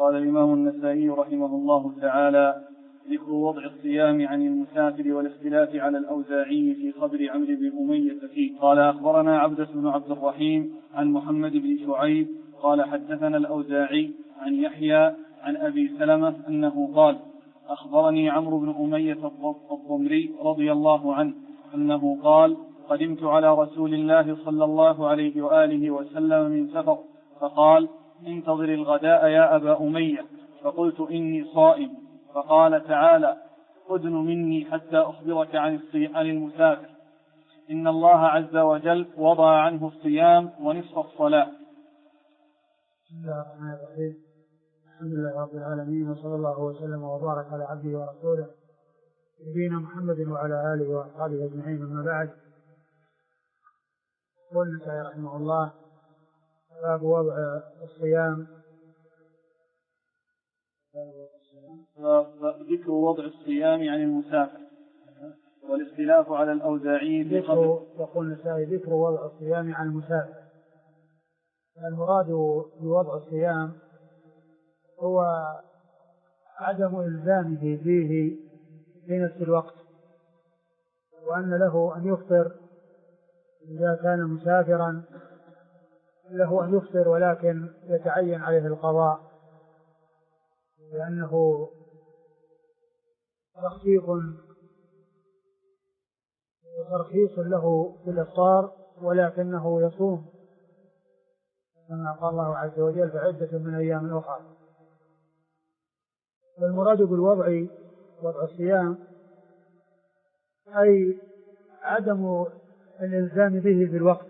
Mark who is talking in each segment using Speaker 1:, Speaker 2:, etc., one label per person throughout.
Speaker 1: قال الإمام النسائي رحمه الله تعالى: ذكر وضع الصيام عن المسافر والاختلاف على الأوزاعي في خبر عمرو بن أمية فيه. قال: أخبرنا عبدة بن عبد الرحيم عن محمد بن شعيب قال: حدثنا الأوزاعي عن يحيى عن أبي سلمة أنه قال: أخبرني عمرو بن أمية الضمري رضي الله عنه أنه قال: قدمت على رسول الله صلى الله عليه وآله وسلم من سفر، فقال: انتظر الغداء يا أبا أمية. فقلت: إني صائم. فقال: تعالى أدن مني حتى أخبرك عن المسافر، إن الله عز وجل وضع عنه الصيام ونصف الصلاة.
Speaker 2: بسم الله الرحمن الرحيم. الحمد لله رب العالمين، وصلى الله وسلم وبارك على عبده ورسوله نبينا محمد وعلى آله وأصحابه أجمعين. أما بعد، قال النسائي رحمه الله: باب وضع الصيام.
Speaker 1: ذكر وضع الصيام عن المسافر والاختلاف على الأوزاعي في خبر.
Speaker 2: يقول النسائي: ذكر وضع الصيام عن المسافر. المراد بوضع الصيام هو عدم إلزامه فيه في نفس الوقت، وأن له أن يفطر إذا كان مسافرا، له أن يفطر ولكن يتعين عليه القضاء، لأنه ترخيص له في الإفطار، ولكنه يصوم كما قال الله عز وجل: فعدة من أيام أخرى. والمراد بالوضع وضع الصيام أي عدم الإلزام به في الوقت،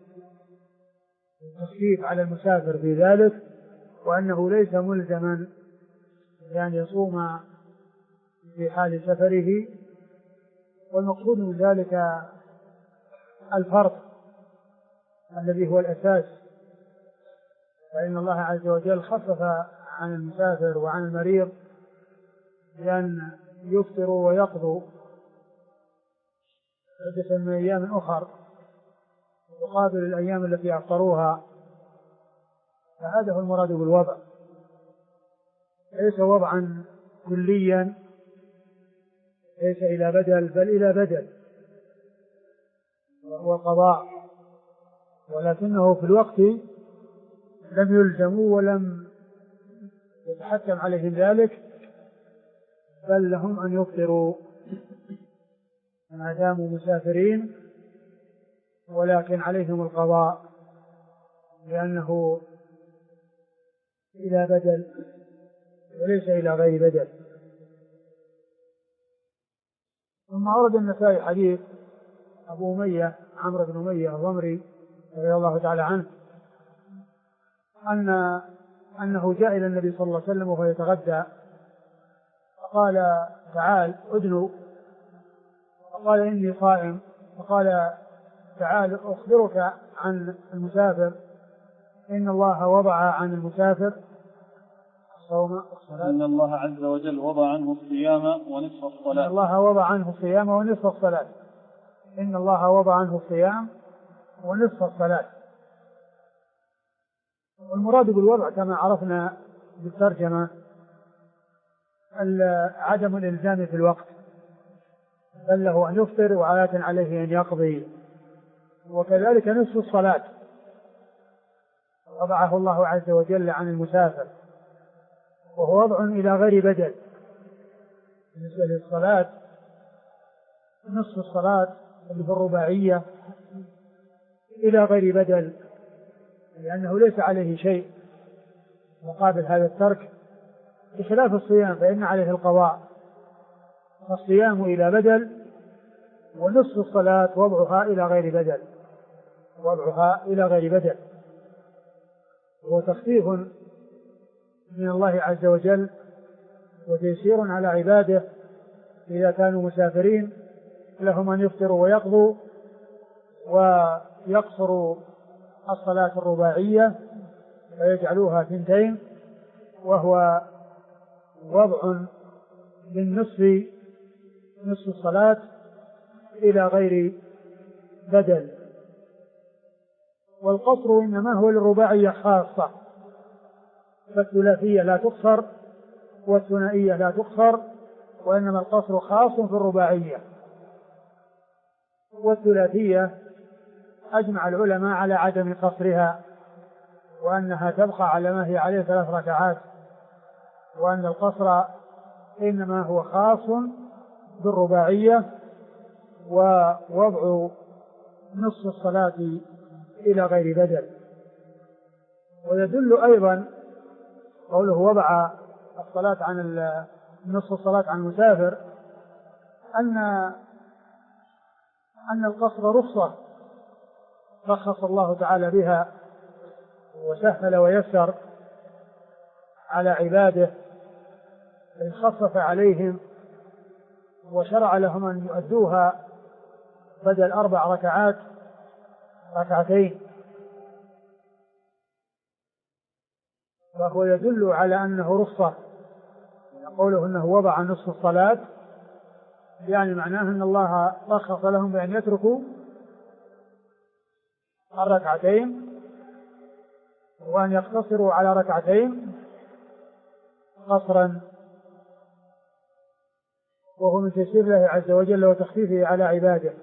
Speaker 2: التخفيف على المسافر في ذلك، وأنه ليس ملزما يعني يصوم في حال سفره. والمقصود من ذلك الفرض الذي هو الأساس، فإن الله عز وجل خفف عن المسافر وعن المريض بأن يفطروا ويقضوا عدة من أيام أخر مقابل الأيام التي أفطروها. فهذا هو المراد بالوضع، ليس وضعا كليا، ليس إلى بدل، بل إلى بدل وهو قضاء، ولكنه في الوقت لم يلزموا ولم يتحكم عليهم ذلك، بل لهم أن يفطروا ما داموا مسافرين، ولكن عليهم القضاء لأنه إلى بدل وليس إلى غير بدل. ثم أورد النسائي حديث أبو أمية عمرو بن أمية الضمري رضي الله تعالى عنه أنه جاء إلى النبي صلى الله عليه وسلم وهو يتغدى، فقال: تعال أدنو. فقال: إني صائم. فقال: تعال أخبرك عن المسافر، إن الله وضع عن المسافر الصوم والصلاة.
Speaker 1: إن الله عز وجل وضع عنه الصيام ونصف الصلاة.
Speaker 2: إن الله وضع عنه الصيام ونصف الصلاة. إن الله وضع عنه الصيام ونصف الصلاة. والمراد بالوضع كما عرفنا بالترجمة عدم الإلزام في الوقت، بل له أن يفطر وعادة عليه أن يقضي. وكذلك نصف الصلاة وضعه الله عز وجل عن المسافر، وهو وضع إلى غير بدل. بالنسبة للصلاة نصف الصلاة اللي بالرباعية إلى غير بدل، لأنه ليس عليه شيء مقابل هذا الترك، بخلاف الصيام فإن عليه القضاء. فالصيام إلى بدل، ونصف الصلاة وضعها إلى غير بدل، وضعها إلى غير بدل، هو تخفيف من الله عز وجل وتيسير على عباده إذا كانوا مسافرين، لهم أن يفطروا ويقضوا ويقصروا الصلاة الرباعية ويجعلوها 2، وهو وضع من نصف الصلاة إلى غير بدل. والقصر إنما هو للرباعية خاصة، فالثلاثية لا تقصر والثنائية لا تقصر، وإنما القصر خاص في الرباعية. والثلاثية أجمع العلماء على عدم قصرها، وأنها تبقى على ما هي عليه 3 ركعات، وأن القصر إنما هو خاص بالرباعية ووضع نصف الصلاة إلى غير بدل. ويدل أيضا قوله وضع الصلاة عن نصف الصلاة عن المسافر أن القصر رخصة رخص الله تعالى بها وسهل ويسر على عباده، إن خفف عليهم وشرع لهم أن يؤدوها بدل 4 ركعات 2 فهو يدل على أنه رخصة. قوله أنه وضع نصف الصلاة يعني معناه أن الله رخص لهم بأن يتركوا 2 وأن يقتصروا على 2 قصرا، وهو من تيسير الله عز وجل وتخفيفه على عباده.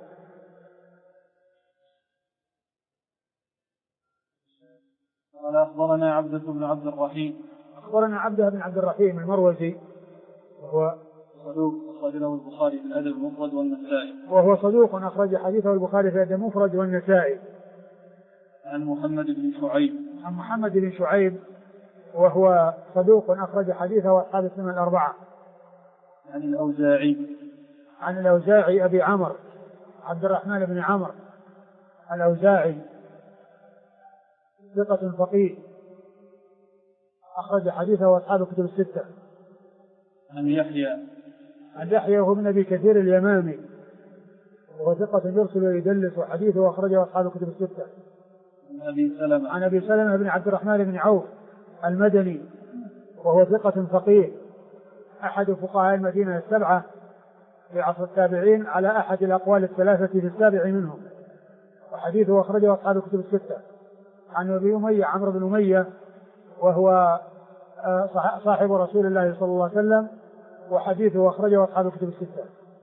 Speaker 1: قال أخبرنا عبدة بن عبد الرحيم.
Speaker 2: أخبرنا عبدة بن عبد الرحيم المروزي وهو
Speaker 1: صدوق أخرج له البخاري في الأدب المفرد والنسائي.
Speaker 2: وهو صدوق أخرج حديثه البخاري في الأدب المفرد والنسائي.
Speaker 1: عن محمد بن شعيب.
Speaker 2: عن محمد بن شعيب وهو صدوق أخرج حديثه أصحاب السنن 4.
Speaker 1: عن الأوزاعي.
Speaker 2: عن الأوزاعي أبي عمرو عبد الرحمن بن عمرو الأوزاعي ثقة فقيه أخرج حديثه أصحاب الكتب 6.
Speaker 1: عن يحيى.
Speaker 2: عن يحيى وهو ابن أبي كثير اليمامي وهو ثقة يرسل ويدلس وحديثه أخرجه أصحاب الكتب 6. عن أبي سلمة بن عبد الرحمن بن عوف المدني وهو ثقة فقيه أحد فقهاء المدينة 7 في عصر التابعين على أحد الأقوال 3 في 7 منهم، وحديثه أخرجه أصحاب الكتب 6. عن أبي أمية عمرو بن أمية وهو صاحب رسول الله صلى الله عليه وسلم وحديثه أخرجه أصحاب الكتب 6.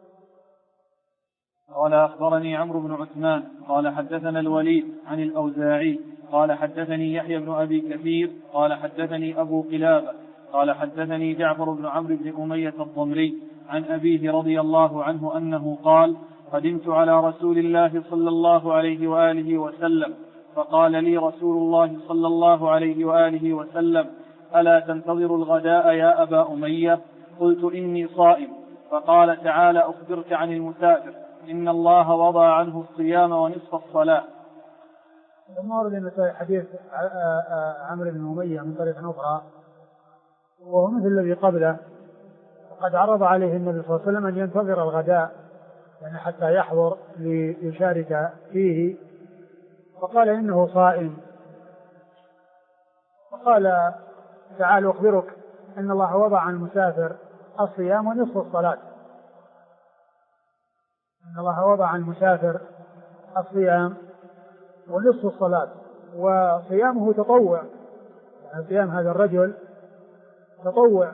Speaker 1: قال أخبرني عمرو بن عثمان قال حدثنا الوليد عن الأوزاعي قال حدثني يحيى بن أبي كثير قال حدثني أبو قلابة قال حدثني جعفر بن عمرو بن أمية الضمري عن أبيه رضي الله عنه أنه قال قدمت على رسول الله صلى الله عليه وآله وسلم فقال لي رسول الله صلى الله عليه وآله وسلم ألا تنتظر الغداء يا أبا أمية؟ قلت إني صائم. فقال تعالى أخبرك عن المسافر إن الله وضع عنه الصيام ونصف الصلاة.
Speaker 2: ثم ورد النسائي حديث عمرو بن أمية من طريق أخرى وهو مثل الذي قبله، وقد عرض عليه النبي صلى الله عليه وسلم أن ينتظر الغداء يعني حتى يحضر ليشارك فيه، فقال إنه صائم. فقال تعال أخبرك إن الله وضع عن المسافر الصيام ونصف الصلاة. إن الله وضع عن المسافر الصيام ونصف الصلاة، وصيامه تطوع، يعني صيام هذا الرجل تطوع.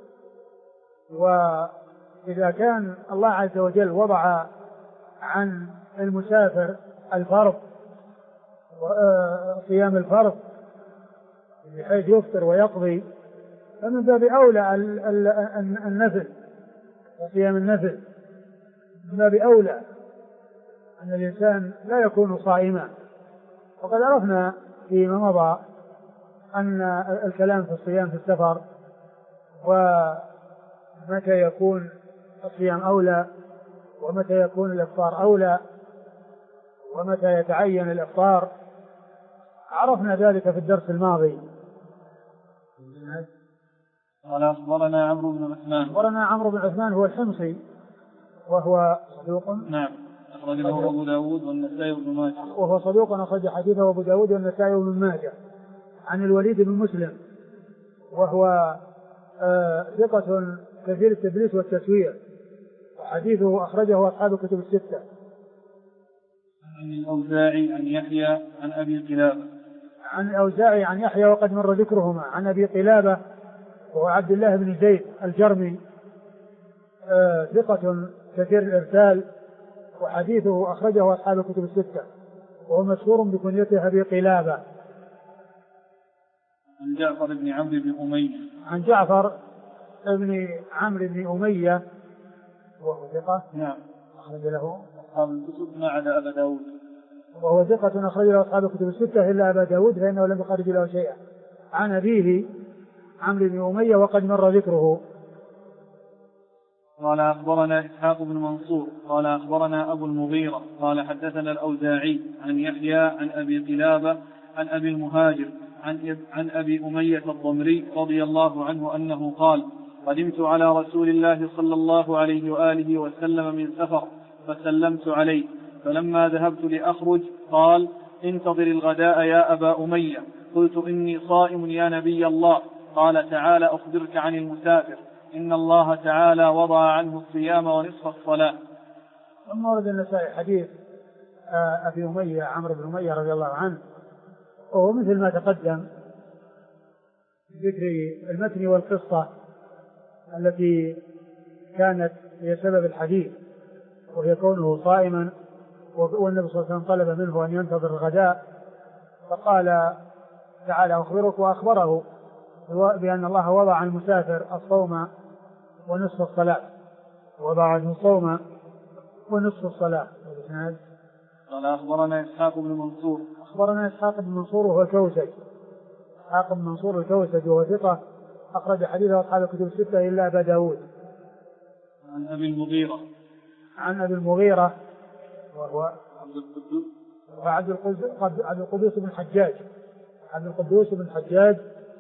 Speaker 2: وإذا كان الله عز وجل وضع عن المسافر الفرض صيام الفرض بحيث يفطر ويقضي، فمن باب أولى النفل وصيام النفل من باب أولى أن الإنسان لا يكون صائما. وقد عرفنا فيما مضى أن الكلام في الصيام في السفر ومتى يكون الصيام أولى ومتى يكون الإفطار أولى ومتى يتعين الإفطار، عرفنا ذلك في الدرس الماضي.
Speaker 1: قال أخبرنا عمرو بن عثمان.
Speaker 2: أخبرنا عمرو بن عثمان هو الحمصي وهو صدوق.
Speaker 1: نعم أخرج له أبو داود والنسائي وابن ماجه.
Speaker 2: وهو صدوق أخرج حديثه أبو داود والنسائي وابن ماجه. عن الوليد بن مسلم وهو ثقة كثير التدليس والتسوية، وحديثه أخرجه أصحاب الكتب 6.
Speaker 1: عن الأوزاعي عن يحيى عن أبي قلابة.
Speaker 2: عن الأوزاعي عن يحيى وقد مر ذكرهما. عن أبي قلابة وهو عبد الله بن زيد الجرمي ثقة كثير الإرسال، وحديثه أخرجه أصحاب الكتب الستة، وهو مشهور بكنيته أبي قلابة.
Speaker 1: عن جعفر بن عمرو بن أمية.
Speaker 2: عن جعفر بن عمرو بن أمية وهو ثقة.
Speaker 1: نعم.
Speaker 2: أخرج له
Speaker 1: أصحاب الكتب ما عدا أبا داود.
Speaker 2: وهو ثقة أخرج له أصحاب الكتب الستة إلا أبا داود فإنه لم يخرج له شيئا. عن أبيه عمرو بن أمية وقد مر ذكره.
Speaker 1: قال أخبرنا إسحاق بن منصور قال أخبرنا أبو المغيرة قال حدثنا الأوزاعي عن يحيى عن أبي قلابة عن أبي المهاجر عن أبي أمية الضمري رضي الله عنه أنه قال: قدمت على رسول الله صلى الله عليه وآله وسلم من سفر فسلمت عليه، فلما ذهبت لأخرج قال: انتظر الغداء يا أبا أمية. قلت: إني صائم يا نبي الله. قال: تعالى أخبرك عن المسافر، إن الله تعالى وضع عنه الصيام ونصف الصلاة.
Speaker 2: ثم ورد النسائي حديث أبي أمية عمرو بن أمية رضي الله عنه، وهو مثل ما تقدم ذكر المتن والقصة التي كانت هي سبب الحديث، وهي كونه صائما، والنبي صلى الله عليه وسلم طلب منه أن ينتظر الغداء، فقال: تعالى أخبرك، وأخبره بأن الله وضع عن المسافر الصوم ونصف الصلاة، وضع عنه الصوم ونصف الصلاة.
Speaker 1: قال أخبرنا إسحاق بن منصور.
Speaker 2: أخبرنا إسحاق بن منصور وهو الكوسج، إسحاق بن منصور الكوسج وهو ثقة أخرج حديثه أصحاب الكتب الستة إلا أبا داود.
Speaker 1: عن أبي المغيرة.
Speaker 2: عن أبي المغيرة وهو
Speaker 1: عبد
Speaker 2: القدوس بن حجاج. عبد القدوس بن حجاج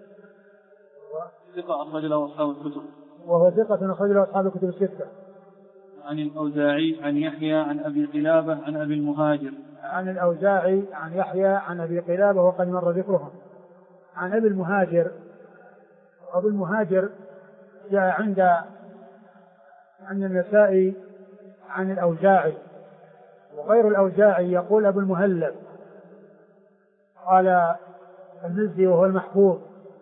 Speaker 1: ثقة أخرج له أصحاب الكتب.
Speaker 2: وهو ثقة أخرج له أصحاب الكتب الستة.
Speaker 1: عن الأوزاعي عن يحيى عن أبي قلابة عن أبي المهاجر.
Speaker 2: عن الأوزاعي عن يحيى عن أبي قلابة وقد مر ذكرهم. عن أبي المهاجر. أبو المهاجر جاء عند النسائي عن الأوزاعي، وغير الأوزاعي يقول أبو المهلب. قال المزي وهو المحفوظ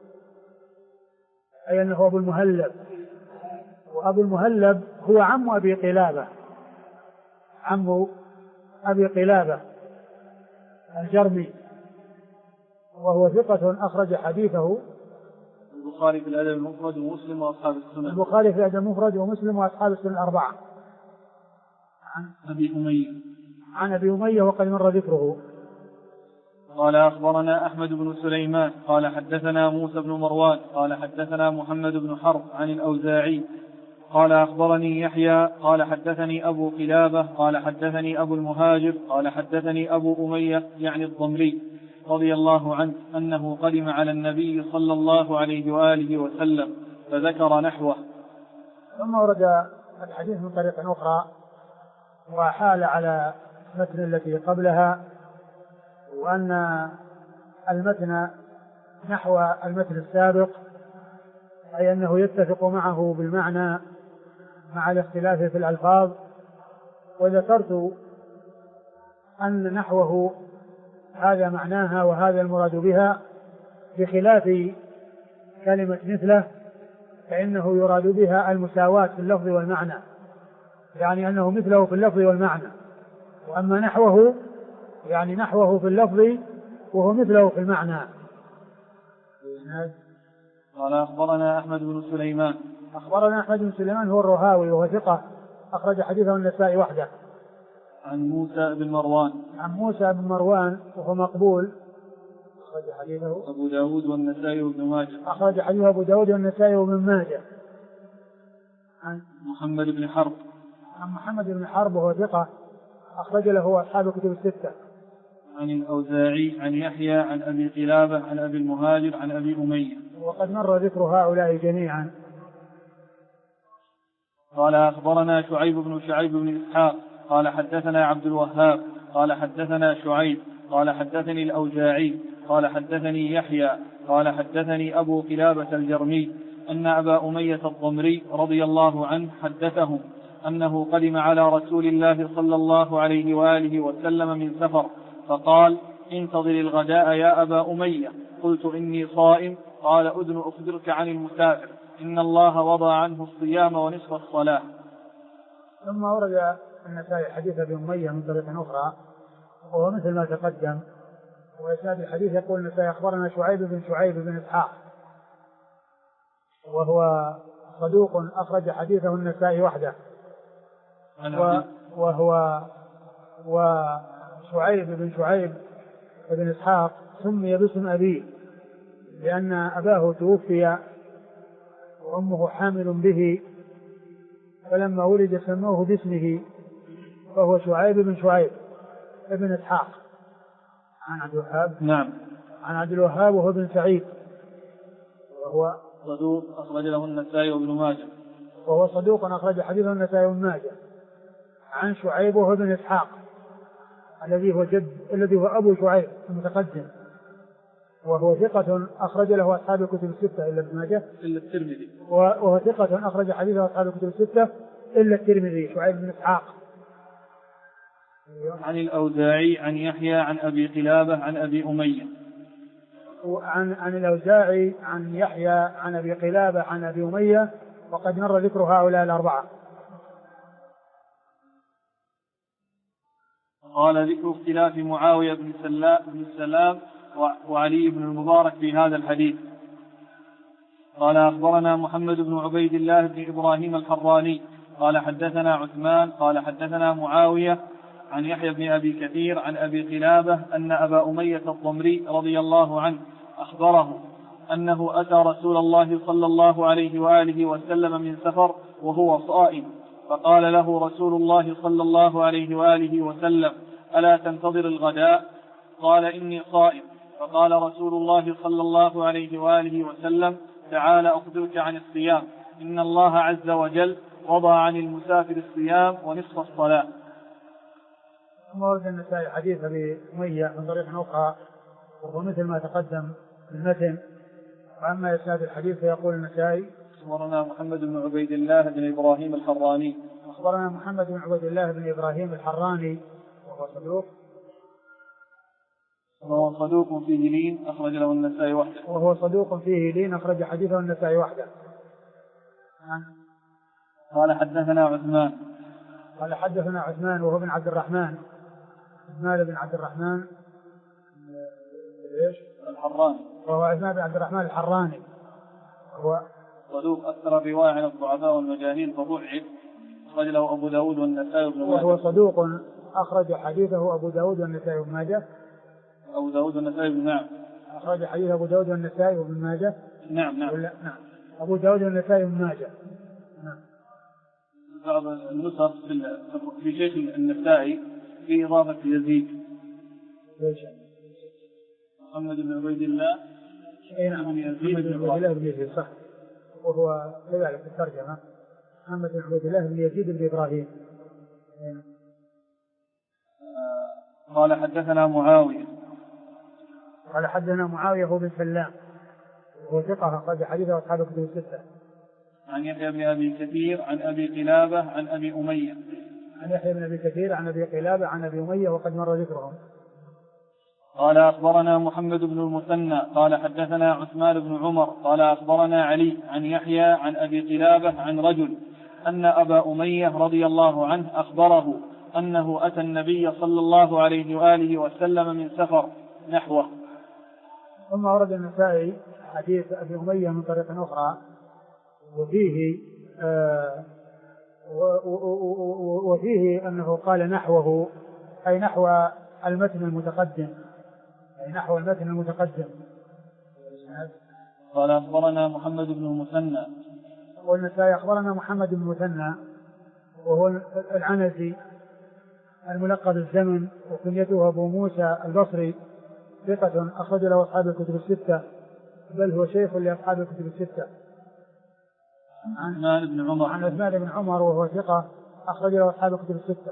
Speaker 2: أي أنه أبو المهلب، وأبو المهلب هو عم أبي قلابة، عم أبي قلابة الجرمي، وهو ثقة أخرج حديثه
Speaker 1: البخاري في الأدب المفرد ومسلم وأصحاب السنن.
Speaker 2: البخاري في الأدب المفرد ومسلم وأصحاب السنن الأربعة.
Speaker 1: عن أبي أمية.
Speaker 2: عن أبي أمية وقد مر ذكره.
Speaker 1: قال أخبرنا أحمد بن سليمان قال حدثنا موسى بن مروان قال حدثنا محمد بن حرب عن الأوزاعي قال أخبرني يحيى قال حدثني أبو قلابة قال حدثني أبو المهاجر قال حدثني أبو أمية يعني الضمري رضي الله عنه أنه قدم على النبي صلى الله عليه وآله وسلم فذكر نحوه.
Speaker 2: ثم ورد الحديث من طريق أخرى وحال على المتن التي قبلها، وأن المتن نحو المتن السابق، أي أنه يتفق معه بالمعنى مع الاختلاف في الألفاظ. وذكرت أن نحوه هذا معناها وهذا المراد بها، بخلاف كلمة مثله فإنه يراد بها المساواة في اللفظ والمعنى، يعني أنه مثله في اللفظ والمعنى، وأما نحوه يعني نحوه في اللفظ وهو مثله في المعنى.
Speaker 1: قال أخبرنا أحمد بن سليمان.
Speaker 2: أخبرنا أحمد بن سليمان هو الرهاوي وهو ثقة أخرج حديثه النسائي وحده.
Speaker 1: عن موسى بن مروان.
Speaker 2: عن موسى بن مروان وهو مقبول أخرج حديثه
Speaker 1: أبو داود والنسائي وابن ماجه.
Speaker 2: أخرج حديثه أبو داود والنسائي وابن ماجه.
Speaker 1: عن محمد بن حرب.
Speaker 2: عن محمد بن حرب وهو ثقة أخرج له أصحاب الكتب الستة.
Speaker 1: عن الأوزاعي عن يحيى عن أبي قلابة عن أبي المهاجر عن أبي أمية.
Speaker 2: وقد مر ذكر هؤلاء جميعا.
Speaker 1: قال أخبرنا شعيب بن إسحاق قال حدثنا عبد الوهاب قال حدثنا شعيب قال حدثني الأوزاعي قال حدثني يحيى قال حدثني أبو قلابة الجرمي أن أبا أمية الضمري رضي الله عنه حدثهم أنه قدم على رسول الله صلى الله عليه وآله وسلم من سفر، فقال: انتظر الغداء يا أبا أمية. قلت إني صائم. قال أذن أخبرك عن المسافر إن الله وضع عنه الصيام ونصف الصلاة.
Speaker 2: ثم ورد النسائي حديث أبي أمية من طريق أخرى وهو مثل ما تقدم. وإسناد الحديث يقول النسائي أخبرنا شعيب بن إسحاق وهو صدوق أخرج حديثه النسائي وحده. وشعيب بن إسحاق سمي باسم أبيه لأن أباه توفي وأمه حامل به، فلما ولد سموه باسمه، فهو شعيب بن إسحاق عن عبد الوهاب.
Speaker 1: نعم.
Speaker 2: عن عبد الوهاب وهو بن سعيد وهو
Speaker 1: صدوق أخرج له النسائي وابن ماجه.
Speaker 2: وهو صدوق أخرج حديثه النسائي وابن ماجه. عن شعيب وهو بن إسحاق الذي هو أبو شعيب المتقدم، وهو ثقة أخرج له أصحاب الكتب الستة إلا ابن ماجه
Speaker 1: إلا الترمذي.
Speaker 2: وهو ثقة أخرج حديثه أصحاب الكتب الستة إلا الترمذي. شعيب بن إسحاق.
Speaker 1: عن الأوزاعي عن يحيى عن أبي قلابة عن أبي أمية.
Speaker 2: عن الأوزاعي عن يحيى عن أبي قلابة عن أبي أمية، وقد مر ذكر هؤلاء الأربعة.
Speaker 1: قال ذكر اختلاف معاوية بن سلام وعلي بن المبارك في هذا الحديث. قال أخبرنا محمد بن عبيد الله بن إبراهيم الحراني قال حدثنا عثمان قال حدثنا معاوية عن يحيى بن أبي كثير عن أبي قلابة أن أبا أمية الضمري رضي الله عنه أخبره أنه أتى رسول الله صلى الله عليه وآله وسلم من سفر وهو صائم، فقال له رسول الله صلى الله عليه وآله وسلم: ألا تنتظر الغداء؟ قال: إني صائم. فقال رسول الله صلى الله عليه وآله وسلم: تعال أخبرك عن الصيام، إن الله عز وجل وضع عن المسافر الصيام ونصف الصلاة.
Speaker 2: ثم ورد النسائي حديث أبي أمية من طريق أخرى وهو مثل ما تقدم في المتن. وأما إسناد الحديث فيقول النسائي:
Speaker 1: أخبرنا محمد بن عبيد الله بن إبراهيم الحراني.
Speaker 2: أخبرنا محمد بن عبيد الله بن إبراهيم الحراني
Speaker 1: وهو صدوق فيه لين أخرج له النسائي وحده.
Speaker 2: وهو صدوق فيه لين أخرج حديثه النسائي وحده.
Speaker 1: قال حدثنا عثمان.
Speaker 2: قال حدثنا عثمان وهو بن عبد الرحمن بن عبد الرحمن
Speaker 1: الحراني،
Speaker 2: وهو عثمان بن عبد الرحمن الحراني، هو
Speaker 1: صدوق أكثر الرواية عن الضعفاء والمجاهيل فضعف، أخرج له أبو داود والنسائي وابن ماجه.
Speaker 2: وهو صدوق أخرج حديثه أبو داود والنسائي وابن ماجه.
Speaker 1: أبو داود والنسائي بن نعم.
Speaker 2: أخرج حديث أبو داود والنسائي وابن ماجه.
Speaker 1: نعم.
Speaker 2: نعم. أبو داود والنسائي وابن ماجه. نعم.
Speaker 1: بعض النسخ في شيخ النسائي في إضافة يزيد. محمد بن عبيد الله.
Speaker 2: نعم. محمد بن عبيد الله بن يزيد صح. وهو كذلك في الترجمة محمد بن عبيد الله بن يزيد بن إبراهيم.
Speaker 1: قال حدثنا معاوية.
Speaker 2: قال حدثنا معاوية هو بن سلام وهو ثقة أخرج حديثه أصحاب الكتب الستة.
Speaker 1: عن يحيى بن أبي كثير عن أبي قلابة عن أبي أمية.
Speaker 2: عن يحيى بن أبي كثير عن أبي قلابة عن أبي أمية وقد مر ذكرهم.
Speaker 1: قال أخبرنا محمد بن المثنى قال حدثنا عثمان بن عمر قال أخبرنا علي عن يحيى عن أبي قلابة عن رجل أن أبا أمية رضي الله عنه أخبره أنه أتى النبي صلى الله عليه وآله وسلم من سفر نحوه.
Speaker 2: ثم ورد النسائي حديث أبي أمية من طريق أخرى وفيه أنه قال نحوه أي نحو المتن المتقدم.
Speaker 1: قال أخبرنا محمد بن المثنى.
Speaker 2: والنسائي أخبرنا محمد بن المثنى وهو العنزي الملقب الزمن وكنيته أبو موسى البصري، ثقة أخرج له أصحاب الكتب الستة، بل هو شيخ لأصحاب الكتب الستة.
Speaker 1: عن عثمان
Speaker 2: بن عمر وهو ثقة أخرج له أصحاب الكتب الستة.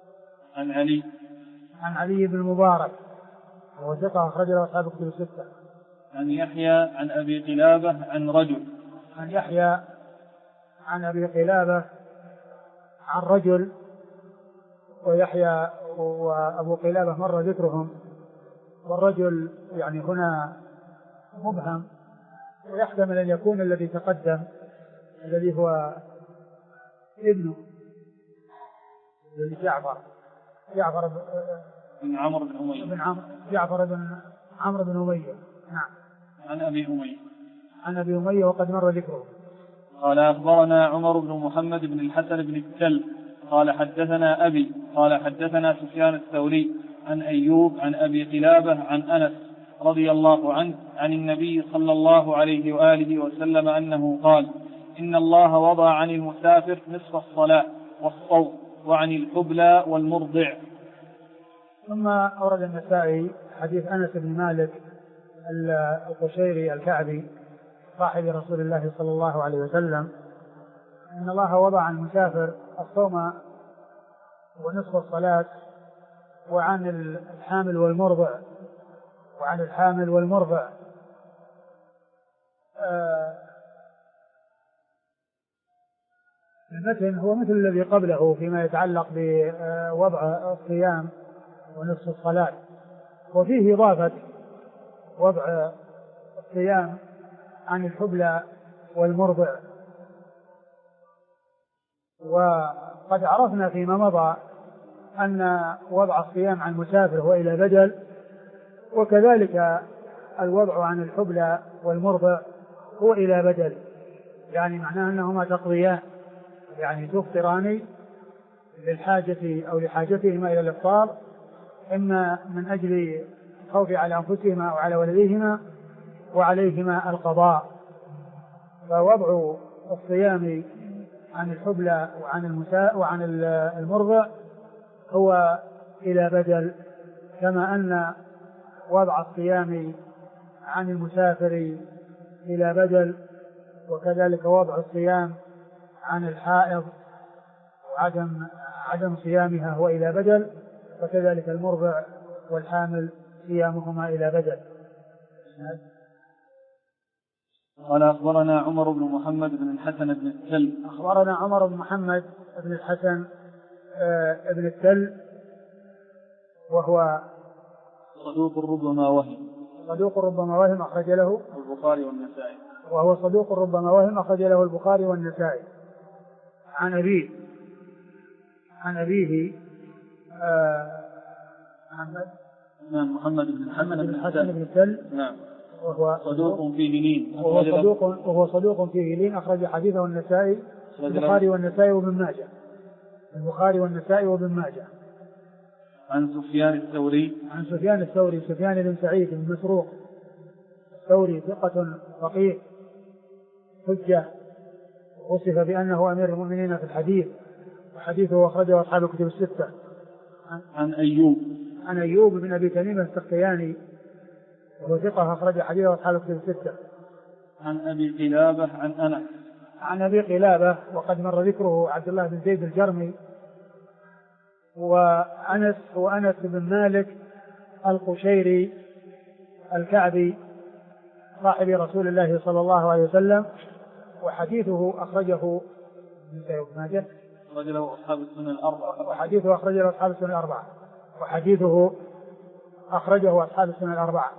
Speaker 2: عن علي بن المبارك وهو ثقة أخرج له أصحاب الكتب الستة.
Speaker 1: عن يحيى عن أبي قلابة عن رجل.
Speaker 2: عن يحيى عن أبي قلابة عن رجل، ويحيى وأبو قلابة مر ذكرهم، والرجل يعني هنا مبهم، ويحتمل أن يكون الذي تقدم الذي هو ابنه جعفر
Speaker 1: بن عمرو بن أمية،
Speaker 2: جعفر بن عمرو بن أمية. نعم.
Speaker 1: عن أبي أمية
Speaker 2: وقد مر ذكره.
Speaker 1: قال أخبرنا عمر بن محمد بن الحسن بن التل قال حدثنا أبي قال حدثنا سفيان الثوري عن أيوب عن أبي قلابة عن أنس رضي الله عنه عن النبي صلى الله عليه وآله وسلم أنه قال: إن الله وضع عن المسافر نصف الصلاة والصوم وعن الحبلى والمرضع.
Speaker 2: ثم أورد النسائي حديث أنس بن مالك القشيري الكعبي صاحب رسول الله صلى الله عليه وسلم إن الله وضع عن المسافر الصوم ونصف الصلاة وعن الحامل والمرضع المتن هو مثل الذي قبله فيما يتعلق بوضع الصيام ونصف الصلاة، وفيه إضافة وضع الصيام عن الحبلى والمرضع. وقد عرفنا فيما مضى أن وضع الصيام عن المسافر هو إلى بدل، وكذلك الوضع عن الحبلى والمرضع هو إلى بدل، يعني معناه أنهما تقضيان، يعني تفطران للحاجة أو لحاجتهما إلى الإفطار، إما من أجل الخوف على أنفسهما أو على ولديهما وعليهما القضاء. فوضع الصيام عن الحبلى وعن المرضع هو إلى بدل، كما أن وضع الصيام عن المسافر إلى بدل، وكذلك وضع الصيام عن الحائض وعدم صيامها هو إلى بدل، وكذلك المرضع والحامل صيامهما إلى بدل.
Speaker 1: قال أخبرنا عمر بن محمد بن الحسن بن التل
Speaker 2: أخبرنا عمر بن محمد بن الحسن بن التل وهو
Speaker 1: صدوق ربما وهم
Speaker 2: أخرج له
Speaker 1: البخاري والنسائي،
Speaker 2: وهو صدوق ربما وهم أخرج له البخاري والنسائي. عن أبيه
Speaker 1: محمد بن
Speaker 2: الحسن بن التل.
Speaker 1: نعم.
Speaker 2: وهو
Speaker 1: صدوق فيه لين،
Speaker 2: وهو صدوق فيه لين، أخرج حديثه النسائي البخاري والنسائي وابن ماجه.
Speaker 1: عن سفيان الثوري
Speaker 2: سفيان بن سعيد بن مسروق الثوري ثقة فقيه حجة، وصف بأنه أمير المؤمنين في الحديث، وحديثه أخرجه أصحاب الكتب الستة.
Speaker 1: عن أيوب
Speaker 2: بن أبي تميم السختياني وهو ثقة أخرج حديثه أصحاب الكتب الستة.
Speaker 1: عن أبي قلابة
Speaker 2: عن أبي قلابة وقد مر ذكره عبد الله بن زيد الجرمي. وأنس بن مالك القشيري الكعبي صاحب رسول الله صلى الله عليه وسلم، وحديثه أخرجه ابن ماجه
Speaker 1: أخرجه أصحاب السنن الأربعة.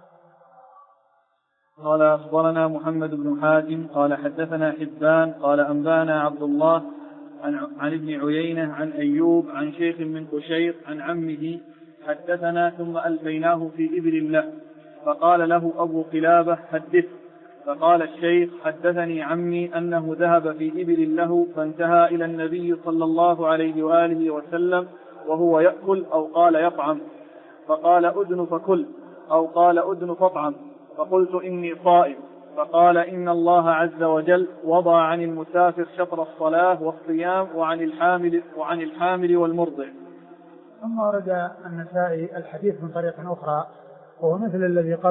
Speaker 1: قال أخبرنا محمد بن حاتم قال حدثنا حبان قال أنبانا عبد الله عن ابن عيينة عن أيوب عن شيخ من قشير عن عمه حدثنا، ثم ألفيناه في إبل له، فقال له أبو قلابة: حدث. فقال الشيخ: حدثني عمي أنه ذهب في إبل له فانتهى إلى النبي صلى الله عليه وآله وسلم وهو يأكل أو قال يطعم، فقال: أدن فكل، أو قال: أدن فاطعم، فقلت: إني صائم. فقال: إن الله عز وجل وضع عن المسافر شطر الصلاة والصيام وعن الحامل والمرضع.
Speaker 2: ثم ورد النسائي الحديث من طريق أخرى وهو مثل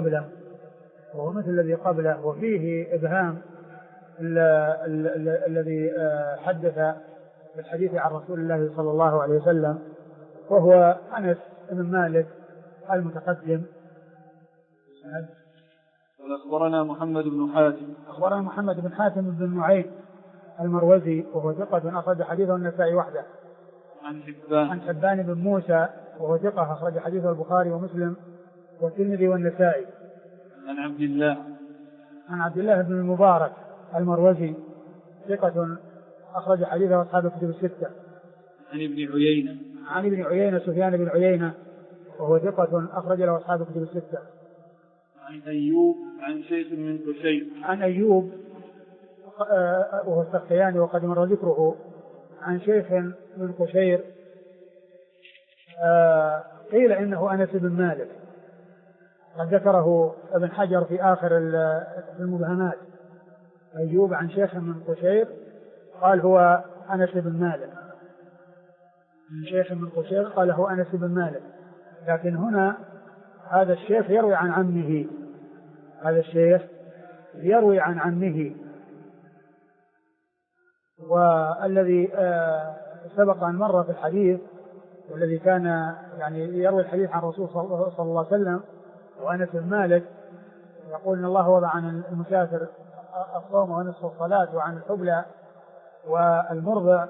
Speaker 2: الذي قبله وفيه إبهام الذي حدث بالحديث عن رسول الله صلى الله عليه وسلم، وهو أنس بن مالك المتقدم.
Speaker 1: أخبرنا محمد بن حاتم
Speaker 2: بن نعيم المروزي وهو ثقة أخرج حديثه النسائي وحده.
Speaker 1: عن
Speaker 2: حبان بن موسى وهو ثقة أخرج حديثه البخاري ومسلم والترمذي والنسائي.
Speaker 1: عن عبد الله.
Speaker 2: عن عبد الله بن المبارك المروزي ثقة أخرج حديثه أصحاب الكتب الستة.
Speaker 1: عن ابن عيينة.
Speaker 2: عن ابن عيينة سفيان بن عيينة وهو ثقة أخرج له أصحاب الكتب الستة.
Speaker 1: عن أيوب عن شيخ من قشير.
Speaker 2: عن أيوب وهو السختياني وقد مر ذكره. عن شيخ من قشير قيل إنه أنس بن مالك، قد ذكره ابن حجر في آخر المبهمات. أيوب عن شيخ من قشير قال هو أنس بن مالك، من شيخ من قشير قال هو أنس بن مالك، لكن هنا هذا الشيخ يروي عن عمه، هذا الشيخ يروي عن عمه. والذي سبق أن مر في الحديث والذي كان يعني يروي الحديث عن الرسول صلى الله عليه وسلم وأنس بن مالك يقول إن الله وضع عن المسافر الصوم ونصف الصلاة وعن الحبلى والمرضع،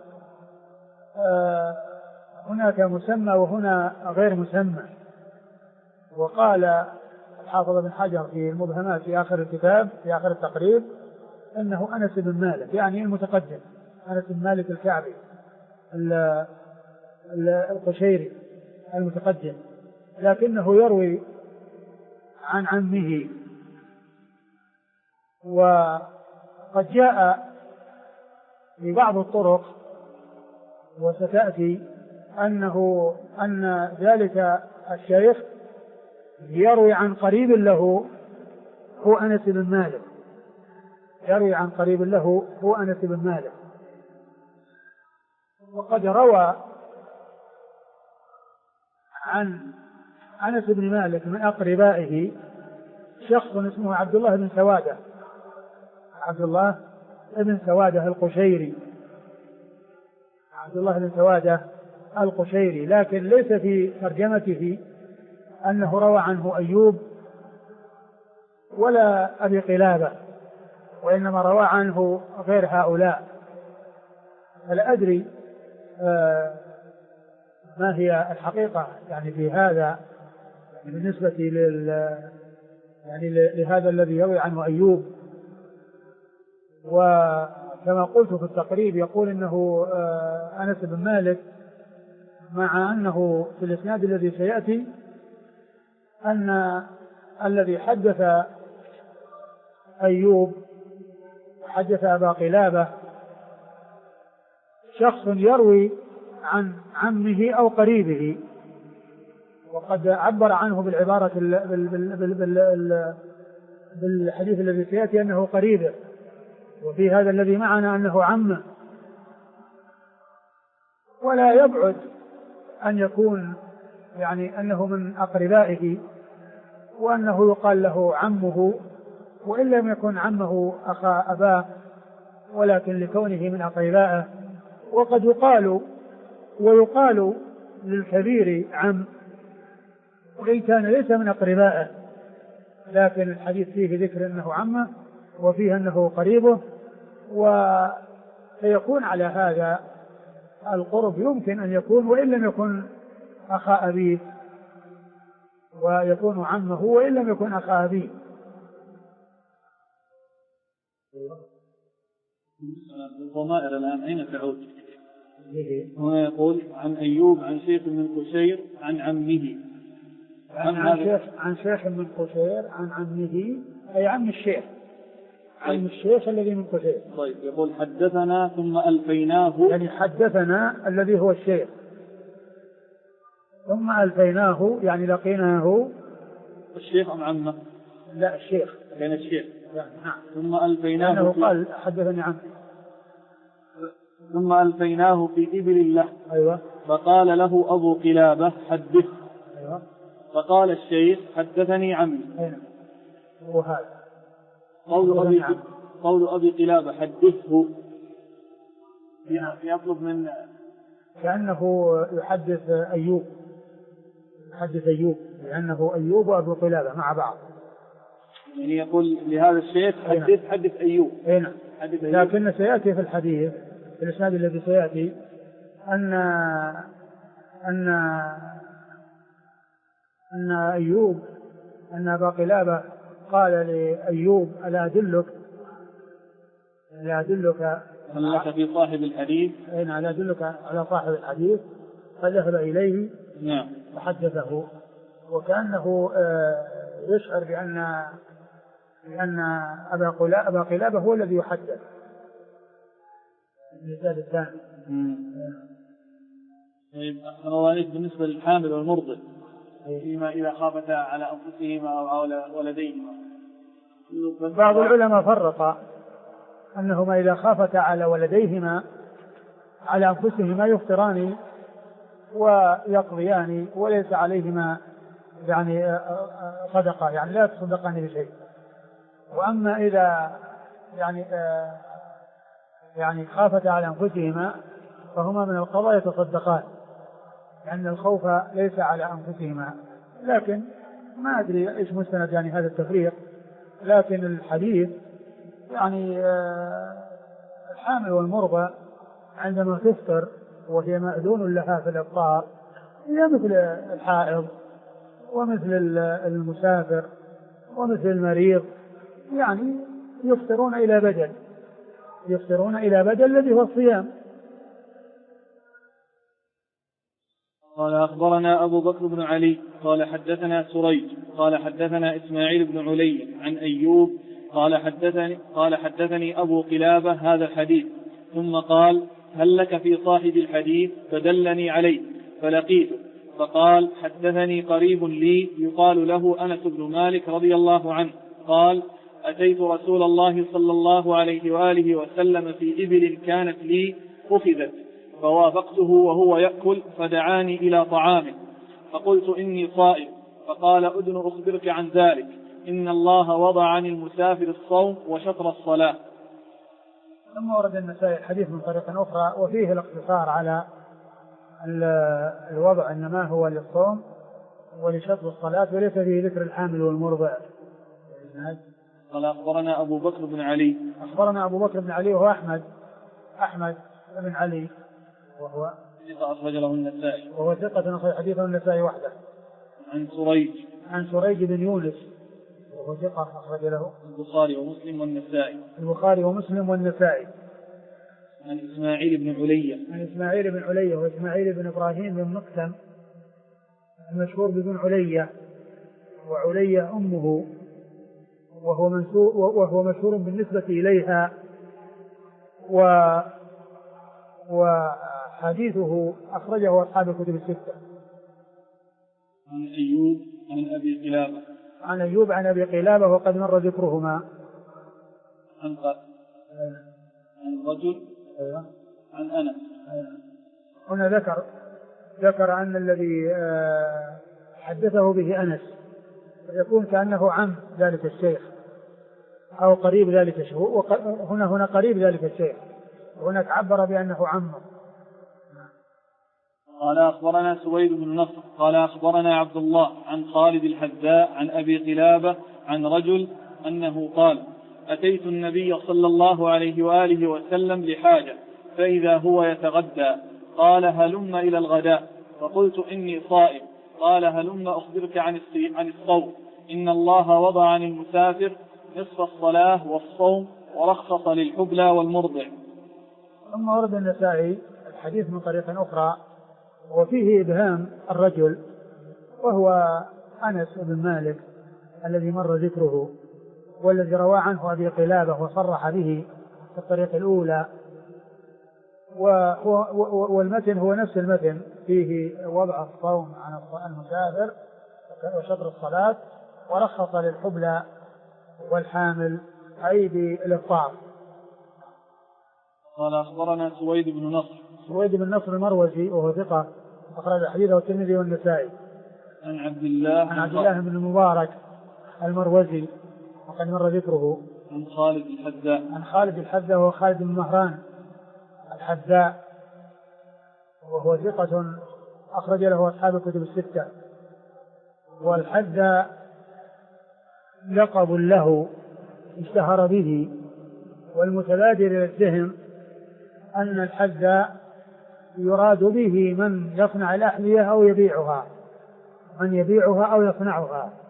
Speaker 2: هناك مسمى وهنا غير مسمى. وقال الحافظ بن حجر في المبهمات في آخر الكتاب في آخر التقريب أنه أنس بن مالك، يعني المتقدم أنس بن مالك الكعبي القشيري المتقدم، لكنه يروي عن عمه. وقد جاء في بعض الطرق وستأتي أن ذلك الشيخ يروي عن قريب له هو أنس بن مالك، يروي عن قريب له هو أنس بن مالك. وقد روى عن أنس بن مالك من أقربائه شخص اسمه عبد الله بن سوادة، عبد الله بن سوادة القشيري، عبد الله بن سوادة القشيري، لكن ليس في ترجمته أنه روى عنه أيوب ولا أبي قلابة، وإنما روى عنه غير هؤلاء. فلا أدري ما هي الحقيقة يعني في هذا بالنسبة لهذا الذي يروي عنه أيوب. وكما قلت في التقريب يقول إنه أنس بن مالك، مع أنه في الإسناد الذي سيأتي أن الذي حدث أيوب حدث أبا قلابة شخص يروي عن عمه أو قريبه، وقد عبر عنه بالعبارة بالحديث الذي سيأتي أنه قريبه، وفي هذا الذي معنا أنه عمه. ولا يبعد أن يكون يعني أنه من أقربائه وأنه يقال له عمه، وإن لم يكن عمه أخا أباه ولكن لكونه من أقربائه. وقد ويقال للكبير عم وإن كان ليس من أقربائه، لكن الحديث فيه ذكر أنه عمه وفيه أنه قريبه، وسيكون على هذا القرب يمكن أن يكون وإن لم يكن أخا أبيه، ويكون عمه وإن لم يكن أخا أبيه.
Speaker 1: الضمائر الآن أين تعود؟ هنا يقول عن أيوب عن شيخ من قشير عن عمه،
Speaker 2: عن شيخ من قشير عن عمه أي عم الشيخ، عم الشيخ الذي من قشير.
Speaker 1: طيب يقول حدثنا ثم ألفيناه،
Speaker 2: يعني حدثنا الذي هو الشيخ ثم ألفيناه يعني لقيناه.
Speaker 1: الشيخ أم عمه؟
Speaker 2: لا الشيخ،
Speaker 1: كان الشيخ
Speaker 2: نعم.
Speaker 1: ثم ألفيناه
Speaker 2: لأنه قال حدثني عنه.
Speaker 1: ثم ألفيناه في إبل الله.
Speaker 2: أيوة.
Speaker 1: فقال له أبو قلابة حدث.
Speaker 2: أيوة.
Speaker 1: فقال الشيخ حدثني عمي.
Speaker 2: أين هو هذا؟
Speaker 1: قول أبي قلابة حدثه يطلب من
Speaker 2: كأنه يحدث أيوب، لأنه أيوب وأبو قلابة مع بعض،
Speaker 1: يعني يقول لهذا الشيخ حدث أيوب.
Speaker 2: هنا لكن سيأتي في الحديث في الإسناد الذي سيأتي أن أيوب أن أبا قلابة قال لأيوب ألا أدلك
Speaker 1: هل لك في صاحب الحديث؟
Speaker 2: ألا أدلك على صاحب الحديث؟ فذهب إليه
Speaker 1: نعم.
Speaker 2: فحدثه، وكأنه يشعر بأن أبا قلابة هو الذي يحدث المثال الثاني.
Speaker 1: طيب أحسن الله عليك، بالنسبة للحامل والمرضع فيما إذا خافتا على أنفسهما أو على ولديهما،
Speaker 2: بعض العلماء فرق أنهما إذا خافتا على ولديهما على أنفسهما يفطران ويقضيان وليس عليهما يعني صدقة، يعني لا يتصدقان بشيء. وأما إذا يعني خافتا على أنفسهما فهما من القضاء يتصدقان، لأن الخوف ليس على أنفسهما. لكن ما أدري إيش مستند يعني هذا التفريق، لكن الحديث يعني الحامل والمرضى عندما تفطر وهي مأذون لها في الإفطار هي مثل الحائض ومثل المسافر ومثل المريض، يعني يفطرون إلى بدل الذي هو الصيام.
Speaker 1: قال أخبرنا أبو بكر بن علي قال حدثنا سريج قال حدثنا إسماعيل بن علي عن أيوب قال حدثني أبو قلابة هذا الحديث، ثم قال هل لك في صاحب الحديث؟ فدلني عليه فلقيته فقال حدثني قريب لي يقال له أنس بن مالك رضي الله عنه قال أتيت رسول الله صلى الله عليه وآله وسلم في إبل كانت لي أخذت، فوافقته وهو يأكل فدعاني إلى طعامه فقلت إني صائم، فقال أذن أخبرك عن ذلك، إن الله وضع عن المسافر الصوم وشطر الصلاة.
Speaker 2: ثم ورد النسائي الحديث من طريقة أخرى وفيه الاقتصار على الوضع إنما هو للصوم ولشطر الصلاة وليس فيه ذكر الحامل والمرضع.
Speaker 1: قال أخبرنا أبو بكر بن علي
Speaker 2: وهو أحمد بن علي وهو
Speaker 1: ثقة أخرج له النسائي
Speaker 2: أخرج حديثه النسائي وحده.
Speaker 1: عن سريج
Speaker 2: بن يونس وهو ثقة أخرج له
Speaker 1: البخاري ومسلم والنسائي. عن إسماعيل بن علية
Speaker 2: وإسماعيل بن إبراهيم بن مقسم المشهور بن علية، وعلية أمه، وهو مشهور بالنسبة إليها، وحديثه أخرجه أصحاب الكتب الستة.
Speaker 1: عن أيوب
Speaker 2: عن أبي قلابة وقد مر ذكرهما.
Speaker 1: عن رجل عن أنس.
Speaker 2: هنا ذكر أن الذي حدثه به أنس يكون كأنه عم ذلك الشيخ أو قريب ذلك الشيخ، هنا قريب ذلك الشيخ، وهناك عبر بأنه عمه.
Speaker 1: قال أخبرنا سويد بن نصر قال أخبرنا عبد الله عن خالد الحذاء عن أبي قلابة عن رجل أنه قال أتيت النبي صلى الله عليه وآله وسلم لحاجة فإذا هو يتغدى، قال هلم إلى الغداء، فقلت إني صائم، قال هلم أخبرك عن الصوم، إن الله وضع عن المسافر نصف الصلاة والصوم ورخص للحبلى والمرضع.
Speaker 2: ثم ورد النسائي الحديث من طريق أخرى وفيه إبهام الرجل، وهو أنس بن مالك الذي مر ذكره والذي روى عنه أبي قلابة وصرح به في الطريق الأولى، والمتن هو نفس المتن، فيه وضع الصوم عن المسافر وشطر الصلاة ورخص للحبلى والحامل أي بالإفطار.
Speaker 1: قال أخبرنا سويد بن نصر
Speaker 2: المروزي وهو ثقة أخرج حديثه الترمذي والنسائي.
Speaker 1: عن عبد الله
Speaker 2: بن المبارك المروزي وقد مر ذكره.
Speaker 1: عن خالد الحذاء
Speaker 2: وهو خالد بن مهران الحذاء وهو ثقة أخرج له أصحاب الكتب الستة. والحذاء لقب له اشتهر به، والمتبادر إلى الذهن أن الحذاء يراد به من يصنع الأحذية أو يبيعها، من يبيعها أو يصنعها،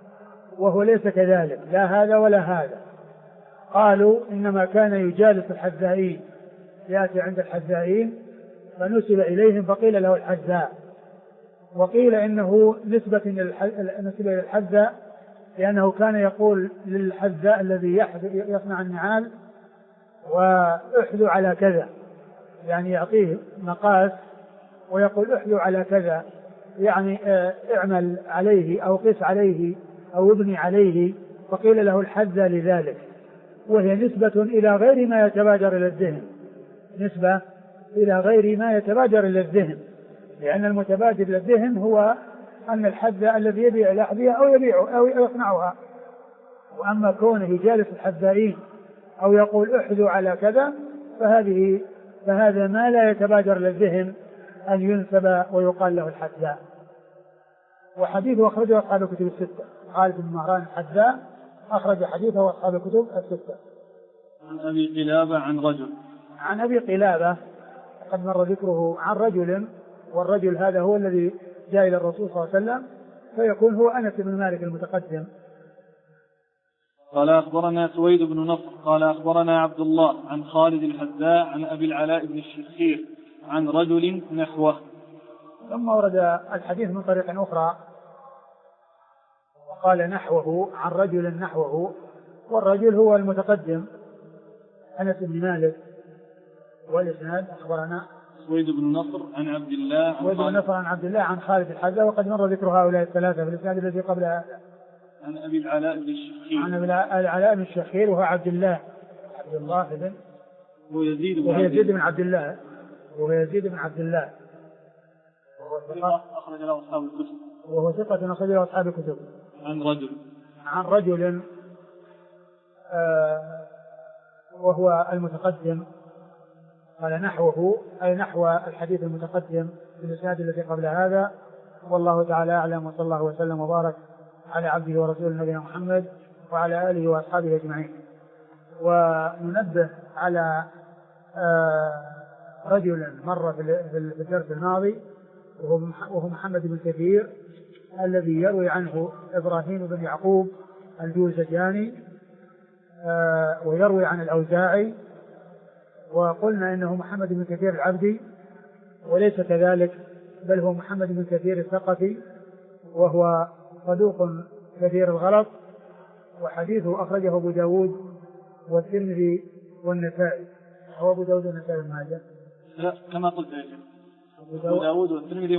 Speaker 2: وهو ليس كذلك، لا هذا ولا هذا. قالوا إنما كان يجالس الحذائين، يأتي عند الحذائين فنسب إليهم فقيل له الحذاء، وقيل إنه نسبة إلى الحذاء لأنه كان يقول للحذاء الذي يصنع النعال وأحذو على كذا، يعني يعطيه مقاس ويقول أحذو على كذا، يعني اعمل عليه أو قس عليه أو ابني عليه، فقيل له الحذاء لذلك. وهي نسبة إلى غير ما يتبادر إلى الذهن، نسبة إلى غير ما يتبادر إلى الذهن، لأن المتبادر إلى الذهن هو أن الحذاء الذي يبيع الأحذية أو يبيعه أو يصنعها. وأما كونه جالس الحذائين أو يقول احذو على كذا فهذا ما لا يتبادر إلى الذهن أن ينسب ويقال له الحذاء. وحديثه أخرجه أصحاب الكتب الستة، خالد بن مهران الحذاء أخرج حديثه أصحاب الكتب الستة.
Speaker 1: عن أبي قلابة عن
Speaker 2: أبي قلابة قد مر ذكره عن رجل، والرجل هذا هو الذي جاء إلى الرسول صلى الله عليه وسلم، فيكون هو أنس بن مالك المتقدم.
Speaker 1: قال أخبرنا سويد بن نصر قال أخبرنا عبد الله عن خالد الحذاء عن أبي العلاء بن الشخير عن رجل نحوه.
Speaker 2: ثم ورد الحديث من طريق أخرى وقال نحوه عن رجل نحوه، والرجل هو المتقدم أنس بن مالك. والإسناد أخبرنا
Speaker 1: سويد بن نصر عن عبد الله عن خالد الحذاء، وقد مر ذكر هؤلاء الثلاثة في الإسناد الذي قبل هذا. عن أبي العلاء بن الشخير
Speaker 2: عن أبي العلاء بن الشخير وهو عبد الله بن ويزيد بن عبد الله
Speaker 1: أخرج له أصحاب الكتب
Speaker 2: وهو ثقة أخرج له أصحاب الكتب. عن رجل وهو المتقدم، قال نحوه أي نحو الحديث المتقدم في الإسناد الذي قبل هذا. والله تعالى أعلم، وصلى الله وسلم وبارك على عبده ورسوله نبينا محمد وعلى آله وأصحابه أجمعين. وننبه على رجل مر في الدرس الماضي وهو محمد بن كثير الذي يروي عنه إبراهيم بن يعقوب الجوزجاني ويروي عن الأوزاعي، وقلنا إنه محمد بن كثير العبدي وليس كذلك، بل هو محمد بن كثير الثقفي، وهو صدوق كثير الغلط، وحديثه أخرجه أبو داود والترمذي والنسائي. هو أبو داود والنسائي بن ماجه؟
Speaker 1: لا كما قلت يا شيخ، أبو داود والترمذي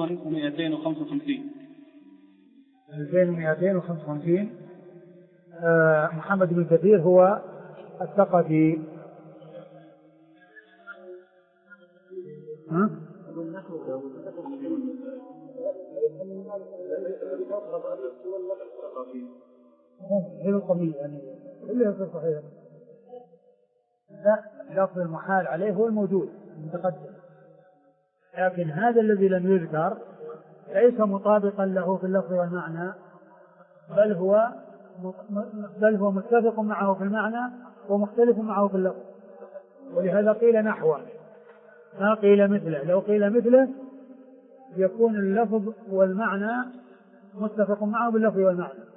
Speaker 1: 255.
Speaker 2: محمد بن كثير هو الثقفي. لا، لفظ المحال عليه هو الموجود المتقدم، لكن هذا الذي لم يذكر ليس مطابقا له في اللفظ والمعنى، بل هو متفق معه في المعنى ومختلف معه في اللفظ، ولهذا قيل نحوه ما قيل مثله. لو قيل مثله يكون اللفظ والمعنى متفق معه باللفظ والمعنى،